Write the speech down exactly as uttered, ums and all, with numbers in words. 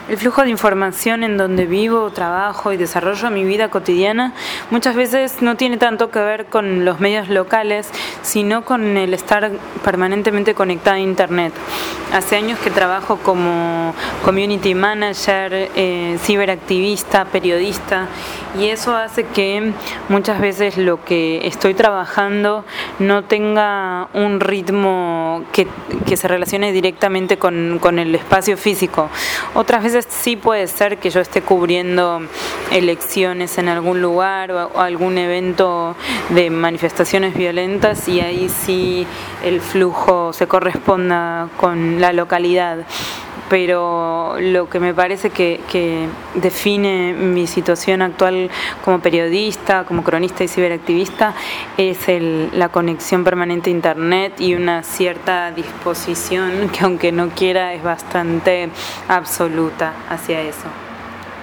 El flujo de información en donde vivo, trabajo y desarrollo mi vida cotidiana muchas veces no tiene tanto que ver con los medios locales, sino con el estar permanentemente conectada a Internet. Hace años que trabajo como community manager, eh, ciberactivista, periodista, y eso hace que muchas veces lo que estoy trabajando no tenga un ritmo que, que se relacione directamente con, con el espacio físico. Otras veces sí puede ser que yo esté cubriendo elecciones en algún lugar o, o algún evento de manifestaciones violentas, y ahí sí el flujo se corresponda con la localidad. Pero lo que me parece que, que define mi situación actual como periodista, como cronista y ciberactivista es el, la conexión permanente a Internet y una cierta disposición que, aunque no quiera, es bastante absoluta hacia eso.